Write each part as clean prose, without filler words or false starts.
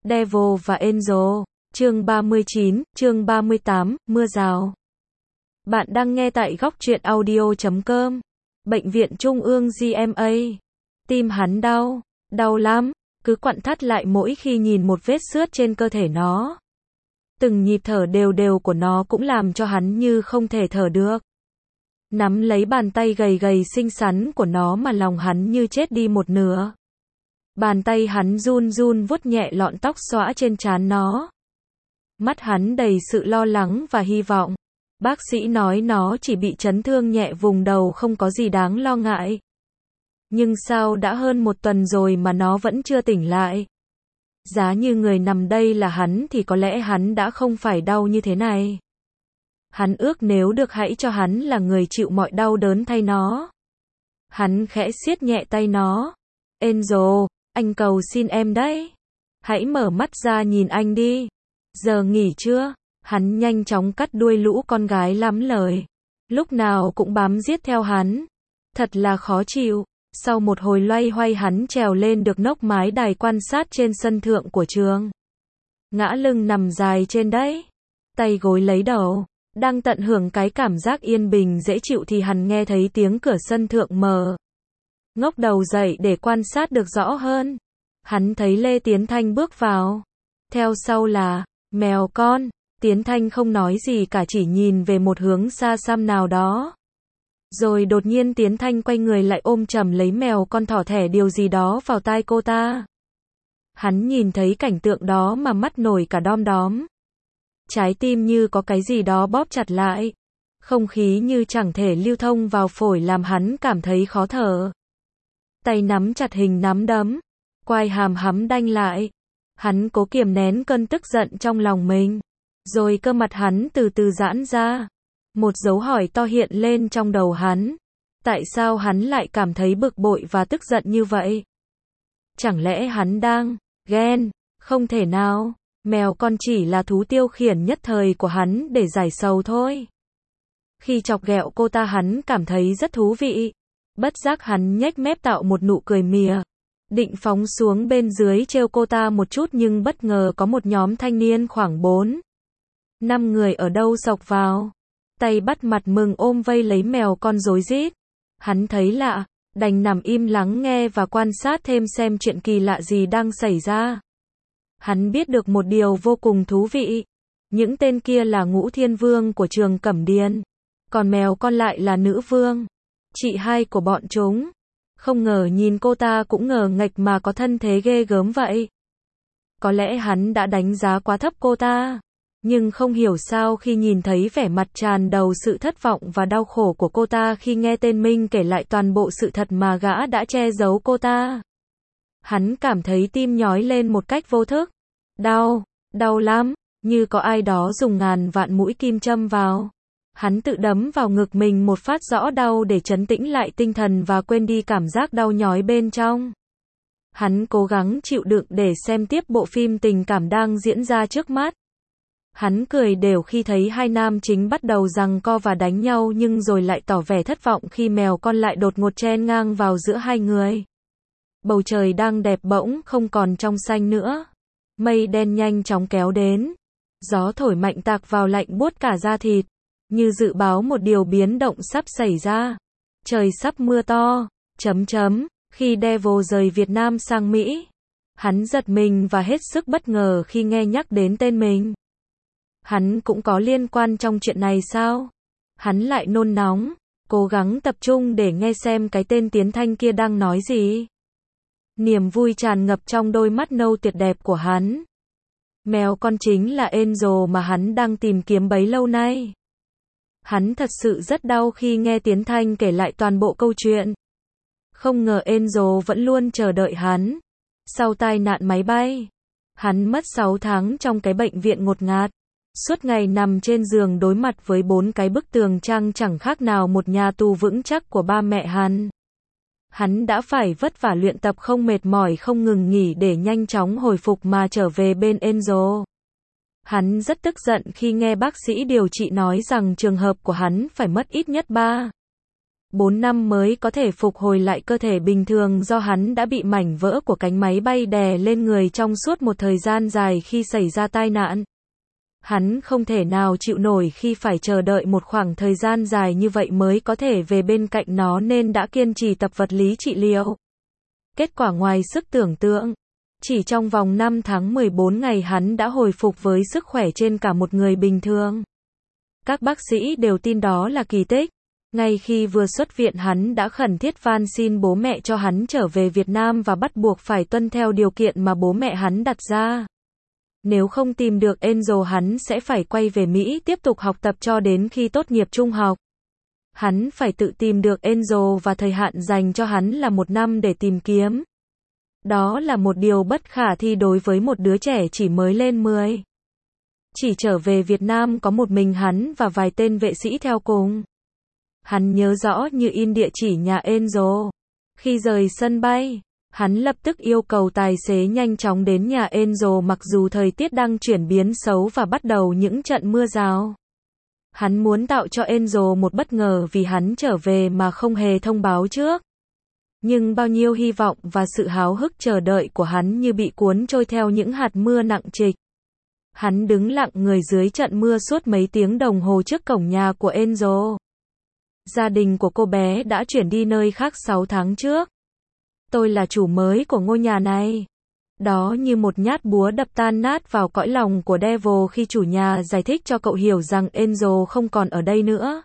Devil và Angel, chương 39, chương 38, mưa rào. Bạn đang nghe tại góc truyện audio.com. Bệnh viện Trung ương GMA. Tim hắn đau, đau lắm, cứ quặn thắt lại mỗi khi nhìn một vết xước trên cơ thể nó. Từng nhịp thở đều đều của nó cũng làm cho hắn như không thể thở được. Nắm lấy bàn tay gầy gầy xinh xắn của nó mà lòng hắn như chết đi một nửa. Bàn tay hắn run run vuốt nhẹ lọn tóc xõa trên trán nó. Mắt hắn đầy sự lo lắng và hy vọng. Bác sĩ nói nó chỉ bị chấn thương nhẹ vùng đầu, không có gì đáng lo ngại. Nhưng sao đã hơn một tuần rồi mà nó vẫn chưa tỉnh lại? Giá như người nằm đây là hắn thì có lẽ hắn đã không phải đau như thế này. Hắn ước nếu được hãy cho hắn là người chịu mọi đau đớn thay nó. Hắn khẽ siết nhẹ tay nó. Angel, anh cầu xin em đấy. Hãy mở mắt ra nhìn anh đi. Giờ nghỉ chưa? Hắn nhanh chóng cắt đuôi lũ con gái lắm lời. Lúc nào cũng bám giết theo hắn. Thật là khó chịu. Sau một hồi loay hoay hắn trèo lên được nóc mái đài quan sát trên sân thượng của trường. Ngã lưng nằm dài trên đấy. Tay gối lấy đầu. Đang tận hưởng cái cảm giác yên bình dễ chịu thì hắn nghe thấy tiếng cửa sân thượng mở. Ngóc đầu dậy để quan sát được rõ hơn. Hắn thấy Lê Tiến Thanh bước vào. Theo sau là mèo con. Tiến Thanh không nói gì cả, chỉ nhìn về một hướng xa xăm nào đó. Rồi đột nhiên Tiến Thanh quay người lại ôm chầm lấy mèo con, thỏ thẻ điều gì đó vào tai cô ta. Hắn nhìn thấy cảnh tượng đó mà mắt nổi cả đom đóm. Trái tim như có cái gì đó bóp chặt lại. Không khí như chẳng thể lưu thông vào phổi làm hắn cảm thấy khó thở. Tay nắm chặt hình nắm đấm. Quai hàm hắm đanh lại. Hắn cố kiềm nén cơn tức giận trong lòng mình. Rồi cơ mặt hắn từ từ giãn ra. Một dấu hỏi to hiện lên trong đầu hắn. Tại sao hắn lại cảm thấy bực bội và tức giận như vậy? Chẳng lẽ hắn đang ghen? Không thể nào. Mèo con chỉ là thú tiêu khiển nhất thời của hắn để giải sầu thôi. Khi chọc ghẹo cô ta hắn cảm thấy rất thú vị. Bất giác hắn nhếch mép tạo một nụ cười mỉa. Định phóng xuống bên dưới trêu cô ta một chút nhưng bất ngờ có một nhóm thanh niên khoảng 4-5 người ở đâu xộc vào. Tay bắt mặt mừng ôm vây lấy mèo con rối rít. Hắn thấy lạ, đành nằm im lắng nghe và quan sát thêm xem chuyện kỳ lạ gì đang xảy ra. Hắn biết được một điều vô cùng thú vị. Những tên kia là Ngũ Thiên Vương của trường Cẩm Điền. Còn mèo con lại là nữ vương. Chị hai của bọn chúng. Không ngờ nhìn cô ta cũng ngờ nghệch mà có thân thế ghê gớm vậy. Có lẽ hắn đã đánh giá quá thấp cô ta. Nhưng không hiểu sao khi nhìn thấy vẻ mặt tràn đầu sự thất vọng và đau khổ của cô ta khi nghe tên Minh kể lại toàn bộ sự thật mà gã đã che giấu cô ta. Hắn cảm thấy tim nhói lên một cách vô thức. Đau, đau lắm, như có ai đó dùng ngàn vạn mũi kim châm vào. Hắn tự đấm vào ngực mình một phát rõ đau để trấn tĩnh lại tinh thần và quên đi cảm giác đau nhói bên trong. Hắn cố gắng chịu đựng để xem tiếp bộ phim tình cảm đang diễn ra trước mắt. Hắn cười đều khi thấy hai nam chính bắt đầu giằng co và đánh nhau nhưng rồi lại tỏ vẻ thất vọng khi mèo con lại đột ngột chen ngang vào giữa hai người. Bầu trời đang đẹp bỗng không còn trong xanh nữa. Mây đen nhanh chóng kéo đến. Gió thổi mạnh tạc vào lạnh buốt cả da thịt. Như dự báo một điều biến động sắp xảy ra. Trời sắp mưa to. Khi Devil rời Việt Nam sang Mỹ. Hắn giật mình và hết sức bất ngờ khi nghe nhắc đến tên mình. Hắn cũng có liên quan trong chuyện này sao? Hắn lại nôn nóng, cố gắng tập trung để nghe xem cái tên Tiến Thanh kia đang nói gì. Niềm vui tràn ngập trong đôi mắt nâu tuyệt đẹp của hắn. Mèo con chính là Angel mà hắn đang tìm kiếm bấy lâu nay. Hắn thật sự rất đau khi nghe Tiến Thanh kể lại toàn bộ câu chuyện. Không ngờ Angel vẫn luôn chờ đợi hắn. Sau tai nạn máy bay, hắn mất 6 tháng trong cái bệnh viện ngột ngạt. Suốt ngày nằm trên giường đối mặt với 4 cái bức tường trang chẳng khác nào một nhà tù vững chắc của ba mẹ hắn. Hắn đã phải vất vả luyện tập không mệt mỏi không ngừng nghỉ để nhanh chóng hồi phục mà trở về bên Angel. Hắn rất tức giận khi nghe bác sĩ điều trị nói rằng trường hợp của hắn phải mất ít nhất 3 4 năm mới có thể phục hồi lại cơ thể bình thường do hắn đã bị mảnh vỡ của cánh máy bay đè lên người trong suốt một thời gian dài khi xảy ra tai nạn. Hắn không thể nào chịu nổi khi phải chờ đợi một khoảng thời gian dài như vậy mới có thể về bên cạnh nó nên đã kiên trì tập vật lý trị liệu. Kết quả ngoài sức tưởng tượng. Chỉ trong vòng 5 tháng 14 ngày hắn đã hồi phục với sức khỏe trên cả một người bình thường. Các bác sĩ đều tin đó là kỳ tích. Ngay khi vừa xuất viện hắn đã khẩn thiết van xin bố mẹ cho hắn trở về Việt Nam và bắt buộc phải tuân theo điều kiện mà bố mẹ hắn đặt ra. Nếu không tìm được Angel hắn sẽ phải quay về Mỹ tiếp tục học tập cho đến khi tốt nghiệp trung học. Hắn phải tự tìm được Angel và thời hạn dành cho hắn là 1 năm để tìm kiếm. Đó là một điều bất khả thi đối với một đứa trẻ chỉ mới lên 10. Chỉ trở về Việt Nam có một mình hắn và vài tên vệ sĩ theo cùng. Hắn nhớ rõ như in địa chỉ nhà Angel. Khi rời sân bay, hắn lập tức yêu cầu tài xế nhanh chóng đến nhà Angel mặc dù thời tiết đang chuyển biến xấu và bắt đầu những trận mưa rào. Hắn muốn tạo cho Angel một bất ngờ vì hắn trở về mà không hề thông báo trước. Nhưng bao nhiêu hy vọng và sự háo hức chờ đợi của hắn như bị cuốn trôi theo những hạt mưa nặng trịch. Hắn đứng lặng người dưới trận mưa suốt mấy tiếng đồng hồ trước cổng nhà của Angel. Gia đình của cô bé đã chuyển đi nơi khác 6 tháng trước. Tôi là chủ mới của ngôi nhà này. Đó như một nhát búa đập tan nát vào cõi lòng của Devil khi chủ nhà giải thích cho cậu hiểu rằng Angel không còn ở đây nữa.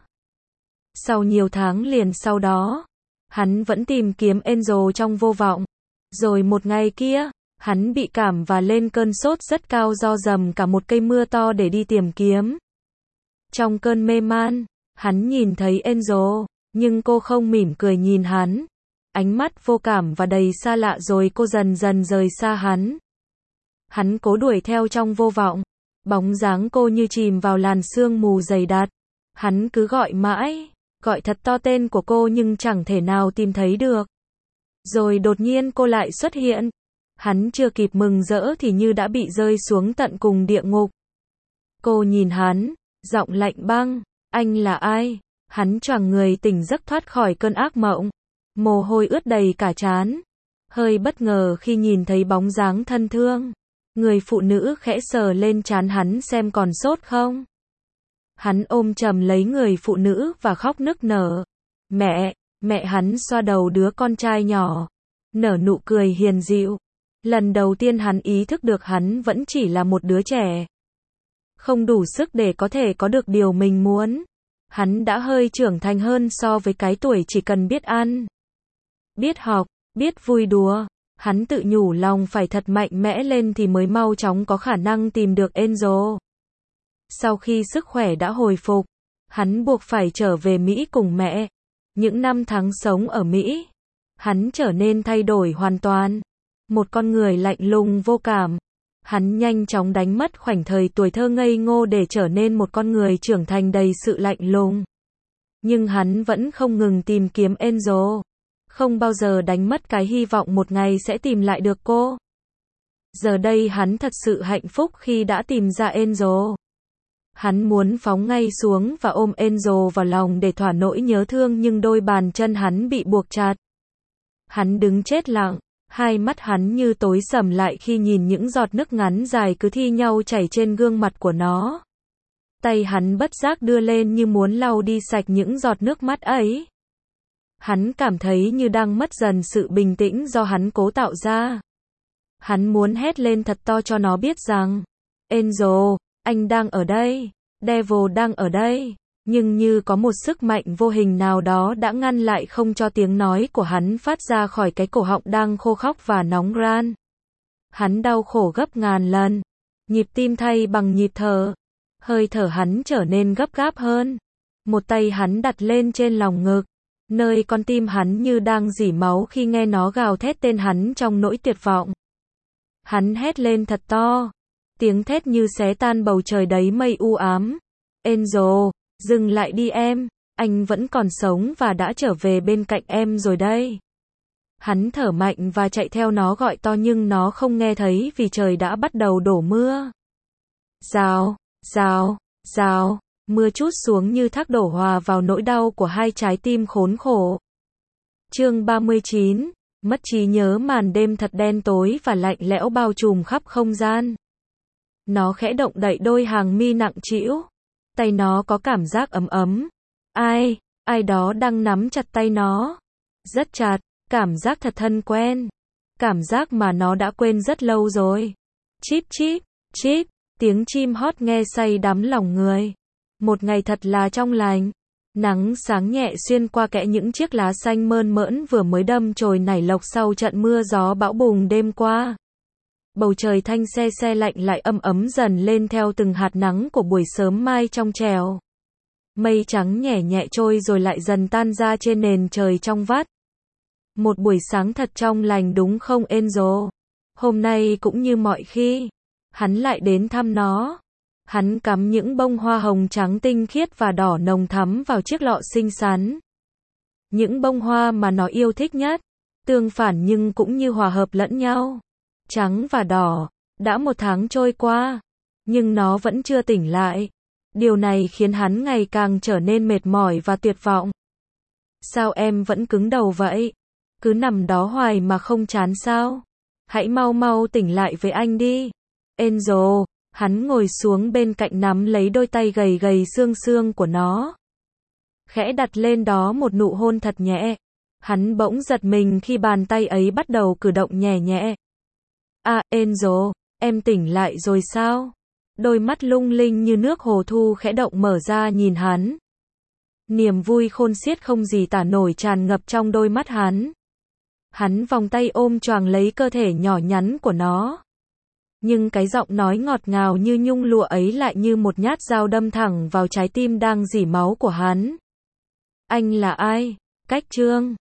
Sau nhiều tháng liền sau đó, hắn vẫn tìm kiếm Angel trong vô vọng. Rồi một ngày kia, hắn bị cảm và lên cơn sốt rất cao do dầm cả một cây mưa to để đi tìm kiếm. Trong cơn mê man, hắn nhìn thấy Angel, nhưng cô không mỉm cười nhìn hắn. Ánh mắt vô cảm và đầy xa lạ rồi cô dần dần rời xa hắn. Hắn cố đuổi theo trong vô vọng. Bóng dáng cô như chìm vào làn sương mù dày đặc. Hắn cứ gọi mãi, gọi thật to tên của cô nhưng chẳng thể nào tìm thấy được. Rồi đột nhiên cô lại xuất hiện. Hắn chưa kịp mừng rỡ thì như đã bị rơi xuống tận cùng địa ngục. Cô nhìn hắn, giọng lạnh băng, anh là ai? Hắn choàng người tỉnh giấc thoát khỏi cơn ác mộng. Mồ hôi ướt đầy cả trán. Hơi bất ngờ khi nhìn thấy bóng dáng thân thương. Người phụ nữ khẽ sờ lên trán hắn xem còn sốt không. Hắn ôm chầm lấy người phụ nữ và khóc nức nở. Mẹ hắn xoa đầu đứa con trai nhỏ. Nở nụ cười hiền dịu. Lần đầu tiên hắn ý thức được hắn vẫn chỉ là một đứa trẻ. Không đủ sức để có thể có được điều mình muốn. Hắn đã hơi trưởng thành hơn so với cái tuổi chỉ cần biết ăn, biết học, biết vui đùa. Hắn tự nhủ lòng phải thật mạnh mẽ lên thì mới mau chóng có khả năng tìm được Angel. Sau khi sức khỏe đã hồi phục, hắn buộc phải trở về Mỹ cùng mẹ. Những năm tháng sống ở Mỹ, hắn trở nên thay đổi hoàn toàn. Một con người lạnh lùng vô cảm. Hắn nhanh chóng đánh mất khoảnh thời tuổi thơ ngây ngô để trở nên một con người trưởng thành đầy sự lạnh lùng. Nhưng hắn vẫn không ngừng tìm kiếm Angel. Không bao giờ đánh mất cái hy vọng một ngày sẽ tìm lại được cô. Giờ đây hắn thật sự hạnh phúc khi đã tìm ra Angel. Hắn muốn phóng ngay xuống và ôm Angel vào lòng để thỏa nỗi nhớ thương nhưng đôi bàn chân hắn bị buộc chặt. Hắn đứng chết lặng. Hai mắt hắn như tối sầm lại khi nhìn những giọt nước ngắn dài cứ thi nhau chảy trên gương mặt của nó. Tay hắn bất giác đưa lên như muốn lau đi sạch những giọt nước mắt ấy. Hắn cảm thấy như đang mất dần sự bình tĩnh do hắn cố tạo ra. Hắn muốn hét lên thật to cho nó biết rằng, Angel, anh đang ở đây, Devil đang ở đây. Nhưng như có một sức mạnh vô hình nào đó đã ngăn lại không cho tiếng nói của hắn phát ra khỏi cái cổ họng đang khô khóc và nóng ran. Hắn đau khổ gấp ngàn lần. Nhịp tim thay bằng nhịp thở. Hơi thở hắn trở nên gấp gáp hơn. Một tay hắn đặt lên trên lòng ngực. Nơi con tim hắn như đang rỉ máu khi nghe nó gào thét tên hắn trong nỗi tuyệt vọng. Hắn hét lên thật to. Tiếng thét như xé tan bầu trời đầy mây u ám. Angel, dừng lại đi em, anh vẫn còn sống và đã trở về bên cạnh em rồi đây. Hắn thở mạnh và chạy theo nó gọi to nhưng nó không nghe thấy vì trời đã bắt đầu đổ mưa. Rào, rào, rào, Mưa trút xuống như thác đổ hòa vào nỗi đau của hai trái tim khốn khổ. Chương 39, mất trí nhớ. Màn đêm thật đen tối và lạnh lẽo bao trùm khắp không gian. Nó khẽ động đậy đôi hàng mi nặng trĩu. Tay nó có cảm giác ấm ấm. Ai đó đang nắm chặt tay nó. Rất chặt, cảm giác thật thân quen. Cảm giác mà nó đã quên rất lâu rồi. Chíp chíp, chíp, tiếng chim hót nghe say đắm lòng người. Một ngày thật là trong lành. Nắng sáng nhẹ xuyên qua kẽ những chiếc lá xanh mơn mởn vừa mới đâm chồi nảy lộc sau trận mưa gió bão bùng đêm qua. Bầu trời thanh se se lạnh lại âm ấm dần lên theo từng hạt nắng của buổi sớm mai trong trẻo. Mây trắng nhẹ nhẹ trôi rồi lại dần tan ra trên nền trời trong vắt. Một buổi sáng thật trong lành đúng không Enzo? Hôm nay cũng như mọi khi, hắn lại đến thăm nó. Hắn cắm những bông hoa hồng trắng tinh khiết và đỏ nồng thắm vào chiếc lọ xinh xắn. Những bông hoa mà nó yêu thích nhất, tương phản nhưng cũng như hòa hợp lẫn nhau. Trắng và đỏ, đã một tháng trôi qua, nhưng nó vẫn chưa tỉnh lại. Điều này khiến hắn ngày càng trở nên mệt mỏi và tuyệt vọng. Sao em vẫn cứng đầu vậy? Cứ nằm đó hoài mà không chán sao? Hãy mau mau tỉnh lại với anh đi. Enzo, hắn ngồi xuống bên cạnh nắm lấy đôi tay gầy gầy xương xương của nó. Khẽ đặt lên đó một nụ hôn thật nhẹ. Hắn bỗng giật mình khi bàn tay ấy bắt đầu cử động nhẹ nhẹ. Enzo, em tỉnh lại rồi sao? Đôi mắt lung linh như nước hồ thu khẽ động mở ra nhìn hắn. Niềm vui khôn xiết không gì tả nổi tràn ngập trong đôi mắt hắn. Hắn vòng tay ôm choàng lấy cơ thể nhỏ nhắn của nó. Nhưng cái giọng nói ngọt ngào như nhung lụa ấy lại như một nhát dao đâm thẳng vào trái tim đang rỉ máu của hắn. Anh là ai? Cách Trương.